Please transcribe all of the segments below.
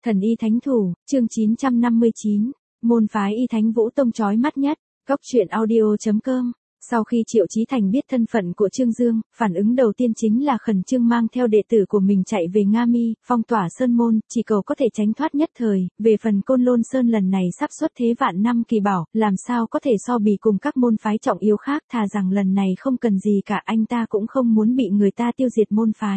Thần y thánh thủ, chương 959, môn phái y thánh Vũ Tông chói mắt nhất, góc truyện audio.com. Sau khi Triệu Chí Thành biết thân phận của Trương Dương, phản ứng đầu tiên chính là khẩn trương mang theo đệ tử của mình chạy về Nga Mi, phong tỏa sơn môn, chỉ cầu có thể tránh thoát nhất thời. Về phần Côn Lôn Sơn lần này sắp xuất thế vạn năm kỳ bảo, làm sao có thể so bì cùng các môn phái trọng yếu khác, thà rằng lần này không cần gì cả, anh ta cũng không muốn bị người ta tiêu diệt môn phái.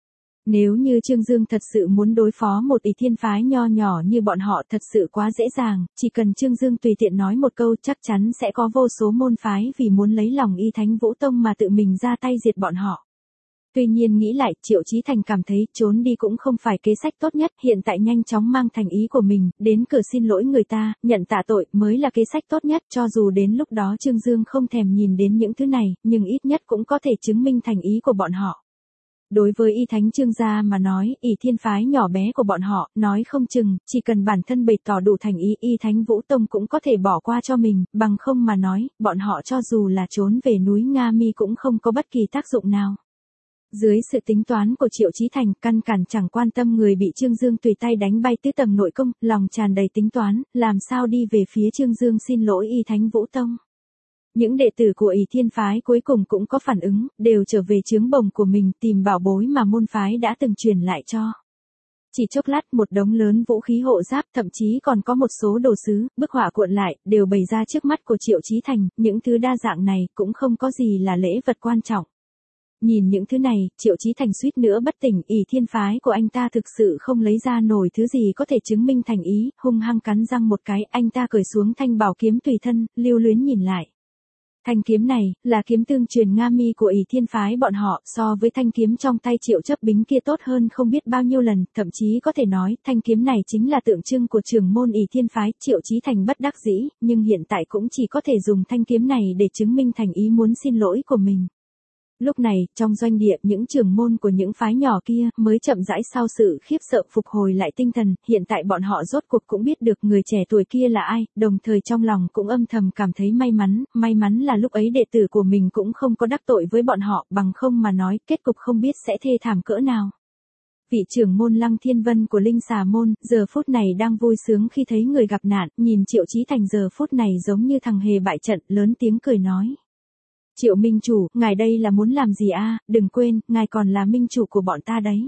Nếu như Trương Dương thật sự muốn đối phó một ỷ thiên phái nho nhỏ như bọn họ thật sự quá dễ dàng, chỉ cần Trương Dương tùy tiện nói một câu chắc chắn sẽ có vô số môn phái vì muốn lấy lòng y thánh Vũ Tông mà tự mình ra tay diệt bọn họ. Tuy nhiên nghĩ lại, Triệu Chí Thành cảm thấy trốn đi cũng không phải kế sách tốt nhất, hiện tại nhanh chóng mang thành ý của mình, đến cửa xin lỗi người ta, nhận tạ tội mới là kế sách tốt nhất, cho dù đến lúc đó Trương Dương không thèm nhìn đến những thứ này, nhưng ít nhất cũng có thể chứng minh thành ý của bọn họ. Đối với y thánh Trương gia mà nói, ỷ thiên phái nhỏ bé của bọn họ, nói không chừng, chỉ cần bản thân bày tỏ đủ thành ý, y thánh Vũ Tông cũng có thể bỏ qua cho mình, bằng không mà nói, bọn họ cho dù là trốn về núi Nga Mi cũng không có bất kỳ tác dụng nào. Dưới sự tính toán của Triệu Chí Thành, căn bản chẳng quan tâm người bị Trương Dương tùy tay đánh bay tứ tầng nội công, lòng tràn đầy tính toán, làm sao đi về phía Trương Dương xin lỗi y thánh Vũ Tông. Những đệ tử của ỷ thiên phái cuối cùng cũng có phản ứng, đều trở về chướng bồng của mình tìm bảo bối mà môn phái đã từng truyền lại cho. Chỉ chốc lát một đống lớn vũ khí hộ giáp, thậm chí còn có một số đồ sứ, bức họa cuộn lại, đều bày ra trước mắt của Triệu Chí Thành, những thứ đa dạng này cũng không có gì là lễ vật quan trọng. Nhìn những thứ này, Triệu Chí Thành suýt nữa bất tỉnh, ỷ thiên phái của anh ta thực sự không lấy ra nổi thứ gì có thể chứng minh thành ý, hung hăng cắn răng một cái, anh ta cởi xuống thanh bảo kiếm tùy thân, lưu luyến nhìn lại. Thanh kiếm này, là kiếm tương truyền Nga Mi của ỷ thiên phái bọn họ, so với thanh kiếm trong tay Triệu Chấp Bính kia tốt hơn không biết bao nhiêu lần, thậm chí có thể nói, thanh kiếm này chính là tượng trưng của trưởng môn ỷ thiên phái. Triệu Chí Thành bất đắc dĩ, nhưng hiện tại cũng chỉ có thể dùng thanh kiếm này để chứng minh thành ý muốn xin lỗi của mình. Lúc này, trong doanh địa, những trưởng môn của những phái nhỏ kia mới chậm rãi sau sự khiếp sợ phục hồi lại tinh thần, hiện tại bọn họ rốt cuộc cũng biết được người trẻ tuổi kia là ai, đồng thời trong lòng cũng âm thầm cảm thấy may mắn là lúc ấy đệ tử của mình cũng không có đắc tội với bọn họ, bằng không mà nói, kết cục không biết sẽ thê thảm cỡ nào. Vị trưởng môn Lăng Thiên Vân của Linh Xà môn, giờ phút này đang vui sướng khi thấy người gặp nạn, nhìn Triệu Chí Thành giờ phút này giống như thằng hề bại trận, lớn tiếng cười nói. Triệu minh chủ, ngài đây là muốn làm gì a? Đừng quên, ngài còn là minh chủ của bọn ta đấy.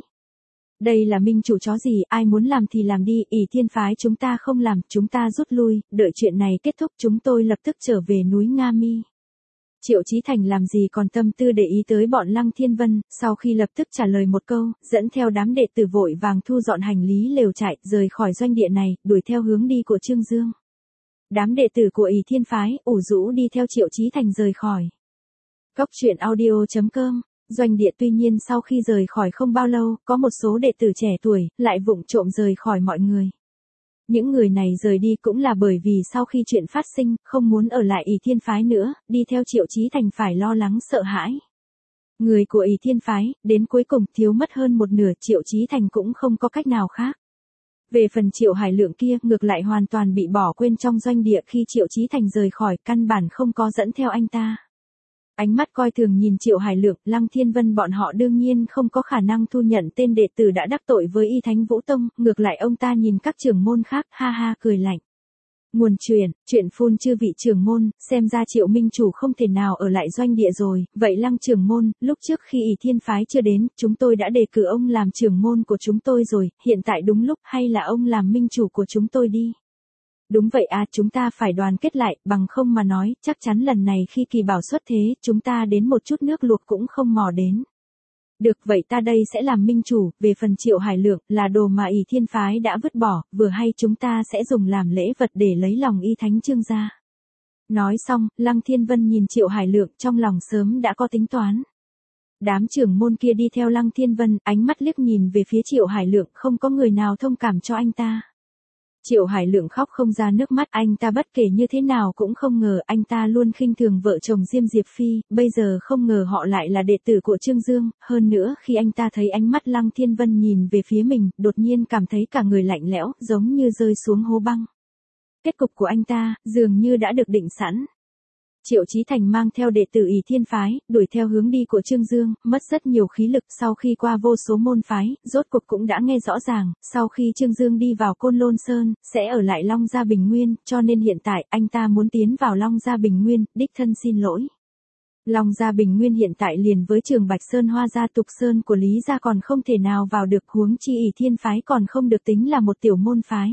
Đây là minh chủ chó gì, ai muốn làm thì làm đi, ỷ thiên phái chúng ta không làm, chúng ta rút lui, đợi chuyện này kết thúc chúng tôi lập tức trở về núi Nga Mi. Triệu Chí Thành làm gì còn tâm tư để ý tới bọn Lăng Thiên Vân, sau khi lập tức trả lời một câu, dẫn theo đám đệ tử vội vàng thu dọn hành lý lều trại, rời khỏi doanh địa này, đuổi theo hướng đi của Trương Dương. Đám đệ tử của ỷ thiên phái, ủ rũ đi theo Triệu Chí Thành rời khỏi. Góc truyện audio.com, doanh địa tuy nhiên sau khi rời khỏi không bao lâu, có một số đệ tử trẻ tuổi, lại vụng trộm rời khỏi mọi người. Những người này rời đi cũng là bởi vì sau khi chuyện phát sinh, không muốn ở lại ỷ thiên phái nữa, đi theo Triệu Chí Thành phải lo lắng sợ hãi. Người của ỷ thiên phái, đến cuối cùng thiếu mất hơn một nửa, Triệu Chí Thành cũng không có cách nào khác. Về phần Triệu Hải Lượng kia, ngược lại hoàn toàn bị bỏ quên trong doanh địa khi Triệu Chí Thành rời khỏi, căn bản không có dẫn theo anh ta. Ánh mắt coi thường nhìn Triệu Hải Lượng, Lăng Thiên Vân bọn họ đương nhiên không có khả năng thu nhận tên đệ tử đã đắc tội với y thánh Vũ Tông, ngược lại ông ta nhìn các trưởng môn khác, ha ha cười lạnh. Nguồn chuyện phun chư vị trưởng môn, xem ra Triệu minh chủ không thể nào ở lại doanh địa rồi, vậy Lăng trưởng môn, lúc trước khi ỷ thiên phái chưa đến, chúng tôi đã đề cử ông làm trưởng môn của chúng tôi rồi, hiện tại đúng lúc, hay là ông làm minh chủ của chúng tôi đi. Đúng vậy à, chúng ta phải đoàn kết lại, bằng không mà nói, chắc chắn lần này khi kỳ bảo xuất thế, chúng ta đến một chút nước luộc cũng không mò đến. Được vậy ta đây sẽ làm minh chủ, về phần Triệu Hải Lượng, là đồ mà ỷ thiên phái đã vứt bỏ, vừa hay chúng ta sẽ dùng làm lễ vật để lấy lòng y thánh Trương gia. Nói xong, Lăng Thiên Vân nhìn Triệu Hải Lượng trong lòng sớm đã có tính toán. Đám trưởng môn kia đi theo Lăng Thiên Vân, ánh mắt liếc nhìn về phía Triệu Hải Lượng, không có người nào thông cảm cho anh ta. Triệu Hải Lượng khóc không ra nước mắt, anh ta bất kể như thế nào cũng không ngờ anh ta luôn khinh thường vợ chồng Diêm Diệp Phi, bây giờ không ngờ họ lại là đệ tử của Trương Dương, hơn nữa khi anh ta thấy ánh mắt Lăng Thiên Vân nhìn về phía mình, đột nhiên cảm thấy cả người lạnh lẽo, giống như rơi xuống hố băng. Kết cục của anh ta, dường như đã được định sẵn. Triệu Chí Thành mang theo đệ tử Ỷ Thiên phái, đuổi theo hướng đi của Trương Dương, mất rất nhiều khí lực sau khi qua vô số môn phái, rốt cuộc cũng đã nghe rõ ràng, sau khi Trương Dương đi vào Côn Lôn Sơn, sẽ ở lại Long Gia Bình Nguyên, cho nên hiện tại anh ta muốn tiến vào Long Gia Bình Nguyên, đích thân xin lỗi. Long Gia Bình Nguyên hiện tại liền với Trường Bạch Sơn Hoa Gia Tục Sơn của Lý Gia còn không thể nào vào được, huống chi Ỷ Thiên phái còn không được tính là một tiểu môn phái.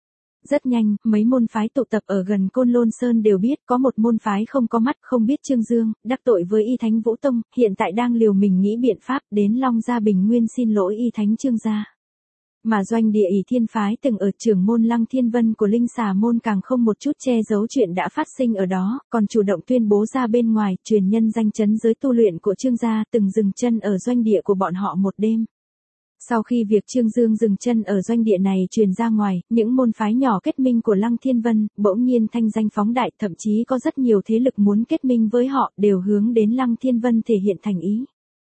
Rất nhanh, mấy môn phái tụ tập ở gần Côn Lôn Sơn đều biết có một môn phái không có mắt không biết Trương Dương, đắc tội với Y Thánh Vũ Tông, hiện tại đang liều mình nghĩ biện pháp đến Long Gia Bình Nguyên xin lỗi Y Thánh Trương gia. Mà doanh địa Ỷ Thiên phái từng ở trưởng môn Lăng Thiên Vân của Linh Xà môn càng không một chút che giấu chuyện đã phát sinh ở đó, còn chủ động tuyên bố ra bên ngoài, truyền nhân danh chấn giới tu luyện của Trương gia từng dừng chân ở doanh địa của bọn họ một đêm. Sau khi việc Trương Dương dừng chân ở doanh địa này truyền ra ngoài, những môn phái nhỏ kết minh của Lăng Thiên Vân, bỗng nhiên thanh danh phóng đại, thậm chí có rất nhiều thế lực muốn kết minh với họ, đều hướng đến Lăng Thiên Vân thể hiện thành ý.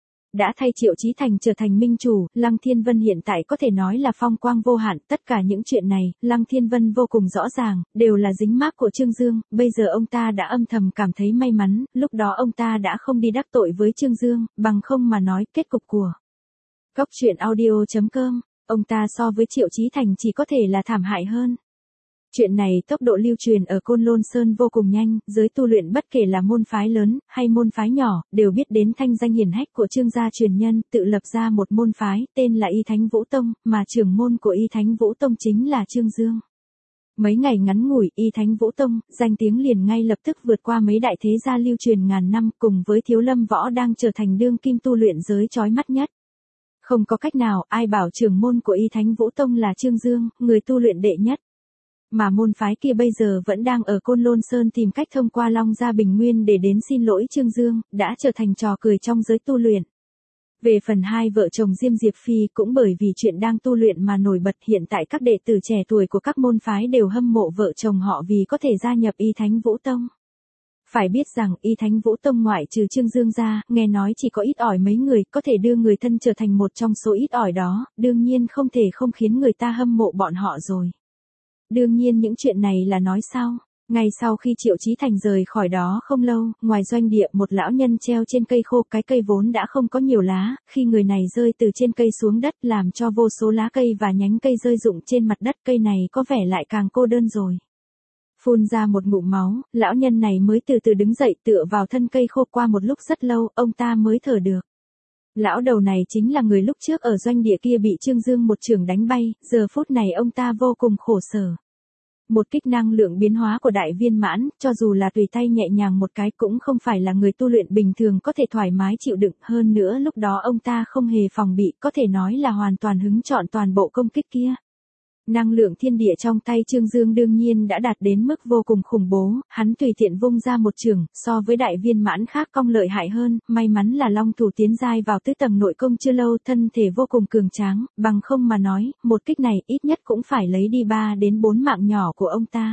Đã thay Triệu Chí Thành trở thành minh chủ, Lăng Thiên Vân hiện tại có thể nói là phong quang vô hạn, tất cả những chuyện này, Lăng Thiên Vân vô cùng rõ ràng, đều là dính mác của Trương Dương, bây giờ ông ta đã âm thầm cảm thấy may mắn, lúc đó ông ta đã không đi đắc tội với Trương Dương, bằng không mà nói kết cục của Cốc truyện audio.com, ông ta so với Triệu Chí Thành chỉ có thể là thảm hại hơn. Chuyện này tốc độ lưu truyền ở Côn Lôn Sơn vô cùng nhanh, giới tu luyện bất kể là môn phái lớn hay môn phái nhỏ, đều biết đến thanh danh hiển hách của Trương gia truyền nhân, tự lập ra một môn phái, tên là Y Thánh Vũ Tông, mà trưởng môn của Y Thánh Vũ Tông chính là Trương Dương. Mấy ngày ngắn ngủi, Y Thánh Vũ Tông, danh tiếng liền ngay lập tức vượt qua mấy đại thế gia lưu truyền ngàn năm, cùng với Thiếu Lâm Võ đang trở thành đương kim tu luyện giới chói mắt nhất. Không có cách nào, ai bảo trưởng môn của Y Thánh Vũ Tông là Trương Dương, người tu luyện đệ nhất. Mà môn phái kia bây giờ vẫn đang ở Côn Lôn Sơn tìm cách thông qua Long Gia Bình Nguyên để đến xin lỗi Trương Dương, đã trở thành trò cười trong giới tu luyện. Về phần hai vợ chồng Diêm Diệp Phi cũng bởi vì chuyện đang tu luyện mà nổi bật, hiện tại các đệ tử trẻ tuổi của các môn phái đều hâm mộ vợ chồng họ vì có thể gia nhập Y Thánh Vũ Tông. Phải biết rằng Y Thánh Vũ Tông ngoại trừ Trương Dương ra, nghe nói chỉ có ít ỏi mấy người có thể đưa người thân trở thành một trong số ít ỏi đó, đương nhiên không thể không khiến người ta hâm mộ bọn họ rồi. Đương nhiên những chuyện này là nói sau. Ngay sau khi Triệu Chí Thành rời khỏi đó không lâu, ngoài doanh địa một lão nhân treo trên cây khô, cái cây vốn đã không có nhiều lá, khi người này rơi từ trên cây xuống đất làm cho vô số lá cây và nhánh cây rơi rụng trên mặt đất, cây này có vẻ lại càng cô đơn rồi. Phun ra một ngụm máu, lão nhân này mới từ từ đứng dậy tựa vào thân cây khô, qua một lúc rất lâu, ông ta mới thở được. Lão đầu này chính là người lúc trước ở doanh địa kia bị Trương Dương một chưởng đánh bay, giờ phút này ông ta vô cùng khổ sở. Một kích năng lượng biến hóa của đại viên mãn, cho dù là tùy tay nhẹ nhàng một cái cũng không phải là người tu luyện bình thường có thể thoải mái chịu đựng, hơn nữa lúc đó ông ta không hề phòng bị, có thể nói là hoàn toàn hứng chọn toàn bộ công kích kia. Năng lượng thiên địa trong tay Trương Dương đương nhiên đã đạt đến mức vô cùng khủng bố, hắn tùy tiện vung ra một chưởng, so với đại viên mãn khác cong lợi hại hơn, may mắn là long thủ tiến giai vào tứ tầng nội công chưa lâu, thân thể vô cùng cường tráng, bằng không mà nói, một kích này ít nhất cũng phải lấy đi 3 đến 4 mạng nhỏ của ông ta.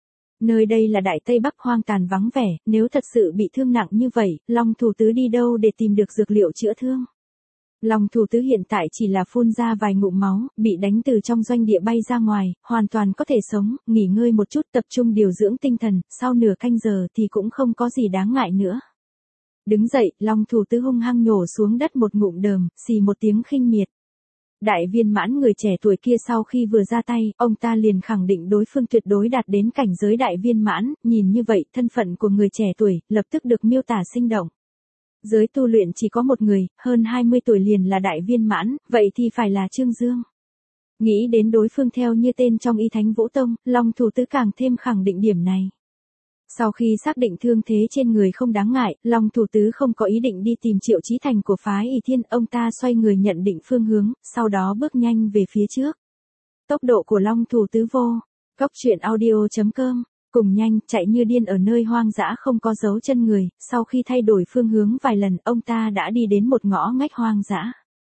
Nơi đây là Đại Tây Bắc hoang tàn vắng vẻ, nếu thật sự bị thương nặng như vậy, long thủ tứ đi đâu để tìm được dược liệu chữa thương? Long thủ tứ hiện tại chỉ là phun ra vài ngụm máu, bị đánh từ trong doanh địa bay ra ngoài, hoàn toàn có thể sống, nghỉ ngơi một chút tập trung điều dưỡng tinh thần, sau nửa canh giờ thì cũng không có gì đáng ngại nữa. Đứng dậy, long thủ tứ hung hăng nhổ xuống đất một ngụm đờm, xì một tiếng khinh miệt. Đại viên mãn người trẻ tuổi kia sau khi vừa ra tay, ông ta liền khẳng định đối phương tuyệt đối đạt đến cảnh giới đại viên mãn, nhìn như vậy, thân phận của người trẻ tuổi, lập tức được miêu tả sinh động. Giới tu luyện chỉ có một người, hơn 20 tuổi liền là đại viên mãn, vậy thì phải là Trương Dương. Nghĩ đến đối phương theo như tên trong Y Thánh Vũ Tông, long thủ tứ càng thêm khẳng định điểm này. Sau khi xác định thương thế trên người không đáng ngại, long thủ tứ không có ý định đi tìm Triệu Chí Thành của phái Y Thiên, ông ta xoay người nhận định phương hướng, sau đó bước nhanh về phía trước. Tốc độ của long thủ tứ vô. Cốc truyện audio.com, cùng nhanh, chạy như điên ở nơi hoang dã không có dấu chân người, sau khi thay đổi phương hướng vài lần, ông ta đã đi đến một ngõ ngách hoang dã.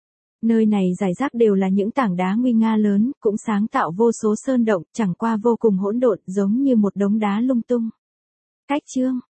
Nơi này rải rác đều là những tảng đá nguy nga lớn, cũng sáng tạo vô số sơn động, chẳng qua vô cùng hỗn độn, giống như một đống đá lung tung. Cách chương